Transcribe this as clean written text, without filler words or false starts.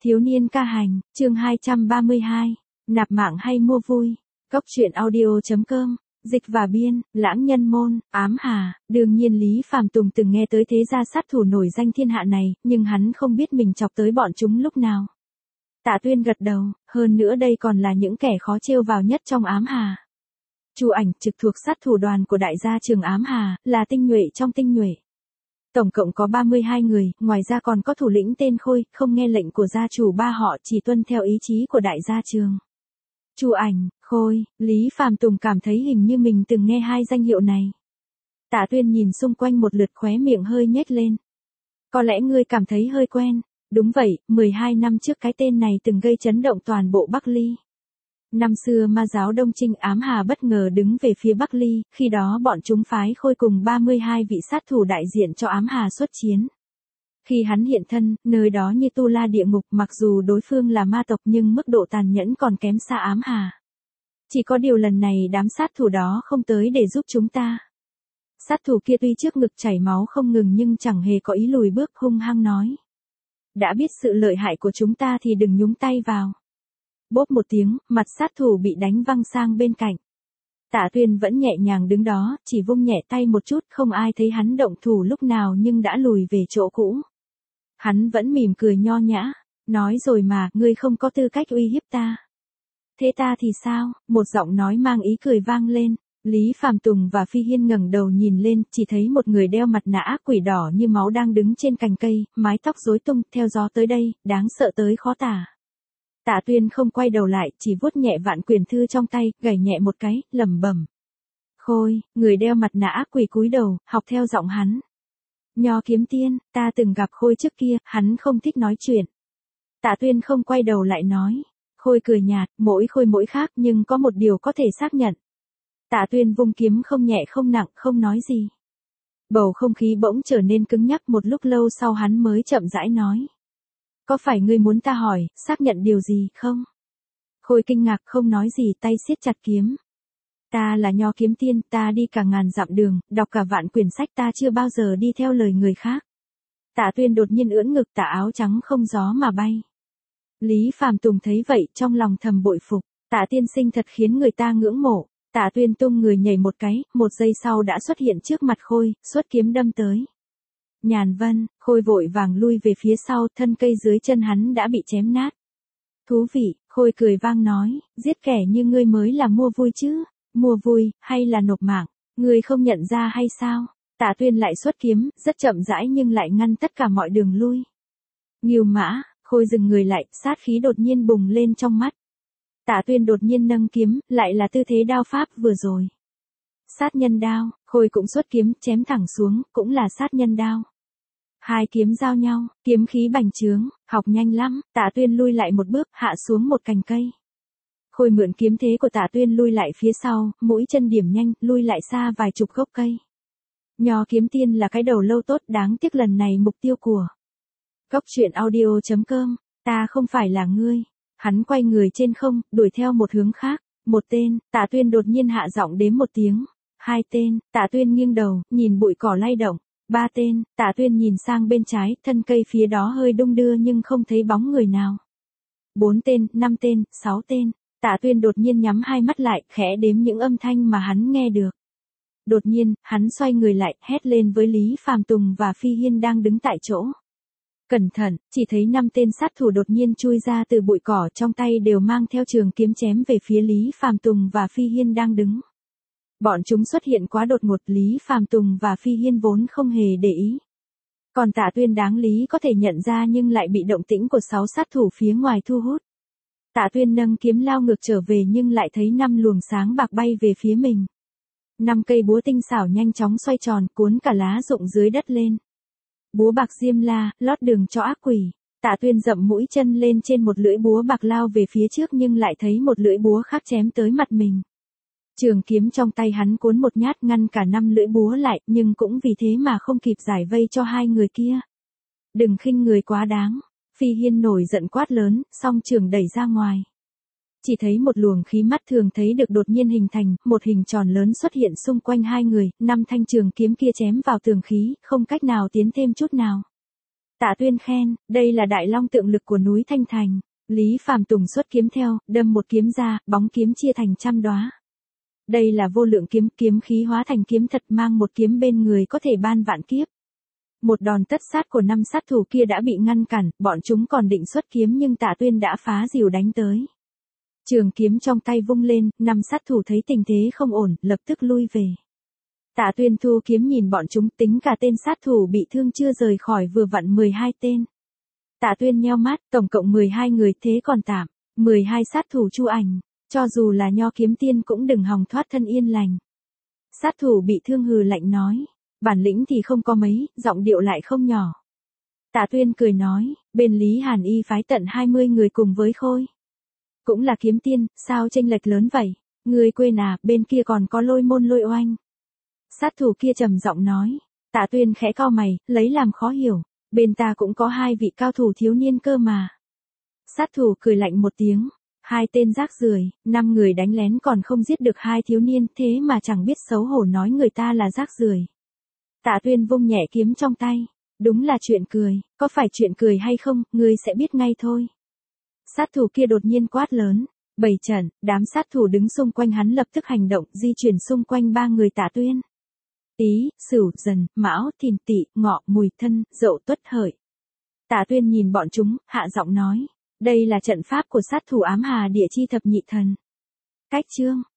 Thiếu niên ca hành, chương 232, nạp mạng hay mua vui. Cốc truyện audio.com, dịch và biên, lãng nhân môn, ám hà. Đương nhiên Lý Phàm Tùng từng nghe tới thế gia sát thủ nổi danh thiên hạ này, nhưng hắn không biết mình chọc tới bọn chúng lúc nào. Tạ Tuyên gật đầu, hơn nữa đây còn là những kẻ khó trêu vào nhất trong ám hà. Chu Ảnh trực thuộc sát thủ đoàn của đại gia trường ám hà, là tinh nhuệ trong tinh nhuệ. Tổng cộng có 32 người, ngoài ra còn có thủ lĩnh tên Khôi, không nghe lệnh của gia chủ ba họ, chỉ tuân theo ý chí của đại gia trường. Chu Ảnh, Khôi, Lý Phàm Tùng cảm thấy hình như mình từng nghe hai danh hiệu này. Tạ Tuyên nhìn xung quanh một lượt, khóe miệng hơi nhếch lên. Có lẽ ngươi cảm thấy hơi quen. Đúng vậy, 12 năm trước cái tên này từng gây chấn động toàn bộ Bắc Ly. Năm xưa ma giáo Đông Trinh ám hà bất ngờ đứng về phía Bắc Ly, khi đó bọn chúng phái Khôi cùng 32 vị sát thủ đại diện cho ám hà xuất chiến. Khi hắn hiện thân, nơi đó như tu la địa ngục, mặc dù đối phương là ma tộc nhưng mức độ tàn nhẫn còn kém xa ám hà. Chỉ có điều lần này đám sát thủ đó không tới để giúp chúng ta. Sát thủ kia tuy trước ngực chảy máu không ngừng nhưng chẳng hề có ý lùi bước, hung hăng nói. Đã biết sự lợi hại của chúng ta thì đừng nhúng tay vào. Bốp một tiếng, mặt sát thủ bị đánh văng sang bên cạnh. Tạ Tuyên vẫn nhẹ nhàng đứng đó, chỉ vung nhẹ tay một chút, không ai thấy hắn động thủ lúc nào nhưng đã lùi về chỗ cũ. Hắn vẫn mỉm cười nho nhã, nói rồi mà, ngươi không có tư cách uy hiếp ta. Thế ta thì sao? Một giọng nói mang ý cười vang lên. Lý Phàm Tùng và Phi Hiên ngẩng đầu nhìn lên, chỉ thấy một người đeo mặt nạ ác quỷ đỏ như máu đang đứng trên cành cây, mái tóc rối tung, theo gió tới đây, đáng sợ tới khó tả. Tạ Tuyên không quay đầu lại, chỉ vuốt nhẹ vạn quyền thư trong tay, gảy nhẹ một cái, lẩm bẩm. Khôi, người đeo mặt nạ ác quỷ cúi đầu, học theo giọng hắn. Nho kiếm tiên, ta từng gặp Khôi trước kia, hắn không thích nói chuyện. Tạ Tuyên không quay đầu lại nói. Khôi cười nhạt, mỗi Khôi mỗi khác nhưng có một điều có thể xác nhận. Tạ Tuyên vung kiếm không nhẹ không nặng, không nói gì. Bầu không khí bỗng trở nên cứng nhắc, một lúc lâu sau hắn mới chậm rãi nói. Có phải ngươi muốn ta hỏi, xác nhận điều gì không? Khôi kinh ngạc không nói gì, tay siết chặt kiếm. Ta là Nho kiếm tiên, ta đi cả ngàn dặm đường, đọc cả vạn quyển sách, ta chưa bao giờ đi theo lời người khác. Tạ Tuyên đột nhiên ưỡn ngực, tà áo trắng không gió mà bay. Lý Phàm Tùng thấy vậy, trong lòng thầm bội phục. Tạ tiên sinh thật khiến người ta ngưỡng mộ. Tạ Tuyên tung người nhảy một cái, một giây sau đã xuất hiện trước mặt Khôi, xuất kiếm đâm tới. Nhàn Vân, Khôi vội vàng lui về phía sau, thân cây dưới chân hắn đã bị chém nát. Thú vị, Khôi cười vang nói, giết kẻ như ngươi mới là mua vui chứ, mua vui, hay là nộp mạng, ngươi không nhận ra hay sao? Tạ Tuyên lại xuất kiếm, rất chậm rãi nhưng lại ngăn tất cả mọi đường lui. Ngưu Mã, Khôi dừng người lại, sát khí đột nhiên bùng lên trong mắt. Tạ Tuyên đột nhiên nâng kiếm, lại là tư thế đao pháp vừa rồi. Sát nhân đao, Khôi cũng xuất kiếm, chém thẳng xuống, cũng là sát nhân đao. Hai kiếm giao nhau, kiếm khí bành trướng, học nhanh lắm, Tạ Tuyên lui lại một bước, hạ xuống một cành cây. Khôi mượn kiếm thế của Tạ Tuyên lui lại phía sau, mũi chân điểm nhanh, lui lại xa vài chục gốc cây. Nho kiếm tiên là cái đầu lâu tốt, đáng tiếc lần này mục tiêu của Cốc truyện audio.com, ta không phải là ngươi. Hắn quay người trên không, đuổi theo một hướng khác. Một tên, Tạ Tuyên đột nhiên hạ giọng đếm một tiếng. Hai tên, Tạ Tuyên nghiêng đầu, nhìn bụi cỏ lay động. Ba tên, Tạ Tuyên nhìn sang bên trái, thân cây phía đó hơi đung đưa nhưng không thấy bóng người nào. Bốn tên, năm tên, sáu tên, Tạ Tuyên đột nhiên nhắm hai mắt lại, khẽ đếm những âm thanh mà hắn nghe được. Đột nhiên, hắn xoay người lại, hét lên với Lý Phàm Tùng và Phi Hiên đang đứng tại chỗ. Cẩn thận, chỉ thấy 5 tên sát thủ đột nhiên chui ra từ bụi cỏ, trong tay đều mang theo trường kiếm chém về phía Lý Phàm Tùng và Phi Hiên đang đứng. Bọn chúng xuất hiện quá đột ngột, Lý Phàm Tùng và Phi Hiên vốn không hề để ý. Còn Tạ Tuyên đáng lý có thể nhận ra nhưng lại bị động tĩnh của 6 sát thủ phía ngoài thu hút. Tạ Tuyên nâng kiếm lao ngược trở về nhưng lại thấy 5 luồng sáng bạc bay về phía mình. 5 cây búa tinh xảo nhanh chóng xoay tròn, cuốn cả lá rụng dưới đất lên. Búa bạc diêm la, lót đường cho ác quỷ. Tạ Tuyên dậm mũi chân lên trên một lưỡi búa bạc lao về phía trước nhưng lại thấy một lưỡi búa khác chém tới mặt mình. Trường kiếm trong tay hắn cuốn một nhát ngăn cả 5 lưỡi búa lại, nhưng cũng vì thế mà không kịp giải vây cho hai người kia. Đừng khinh người quá đáng. Phi Hiên nổi giận quát lớn, song trường đẩy ra ngoài. Chỉ thấy một luồng khí mắt thường thấy được đột nhiên hình thành, một hình tròn lớn xuất hiện xung quanh hai người, 5 thanh trường kiếm kia chém vào tường khí, không cách nào tiến thêm chút nào. Tạ Tuyên khen, đây là đại long tượng lực của núi Thanh Thành. Lý Phàm Tùng xuất kiếm theo, đâm một kiếm ra, bóng kiếm chia thành trăm đóa. Đây là vô lượng kiếm, kiếm khí hóa thành kiếm thật, mang một kiếm bên người có thể ban vạn kiếp. Một đòn tất sát của 5 sát thủ kia đã bị ngăn cản, bọn chúng còn định xuất kiếm nhưng Tạ Tuyên đã phá dìu đánh tới. Trường kiếm trong tay vung lên, 5 sát thủ thấy tình thế không ổn, lập tức lui về. Tạ Tuyên thu kiếm nhìn bọn chúng, tính cả tên sát thủ bị thương chưa rời khỏi vừa vặn 12 tên. Tạ Tuyên nheo mắt, tổng cộng 12 người, thế còn tạm 12 sát thủ Chu Ảnh, cho dù là Nho kiếm tiên cũng đừng hòng thoát thân yên lành. Sát thủ bị thương hừ lạnh nói, bản lĩnh thì không có mấy, giọng điệu lại không nhỏ. Tạ Tuyên cười nói, bên Lý Hàn Y phái tận 20 người cùng với Khôi. Cũng là kiếm tiên, sao chênh lệch lớn vậy? Người quên à, bên kia còn có Lôi Môn Lôi Oanh. Sát thủ kia trầm giọng nói. Tạ Tuyên khẽ cau mày, lấy làm khó hiểu. Bên ta cũng có 2 vị cao thủ thiếu niên cơ mà. Sát thủ cười lạnh một tiếng. 2 tên rác rưởi, 5 người đánh lén còn không giết được 2 thiếu niên, thế mà chẳng biết xấu hổ nói người ta là rác rưởi. Tạ Tuyên vung nhẹ kiếm trong tay. Đúng là chuyện cười, có phải chuyện cười hay không, ngươi sẽ biết ngay thôi. Sát thủ kia đột nhiên quát lớn. 7 trận, đám sát thủ đứng xung quanh hắn lập tức hành động, di chuyển xung quanh 3 người Tạ Tuyên. Tý, Sửu, Dần, Mão, Thìn, Tỵ, Ngọ, Mùi, Thân, Dậu, Tuất, Hợi. Tạ Tuyên nhìn bọn chúng, hạ giọng nói. Đây là trận pháp của sát thủ Ám Hà Địa Chi Thập Nhị Thần. Cách chương.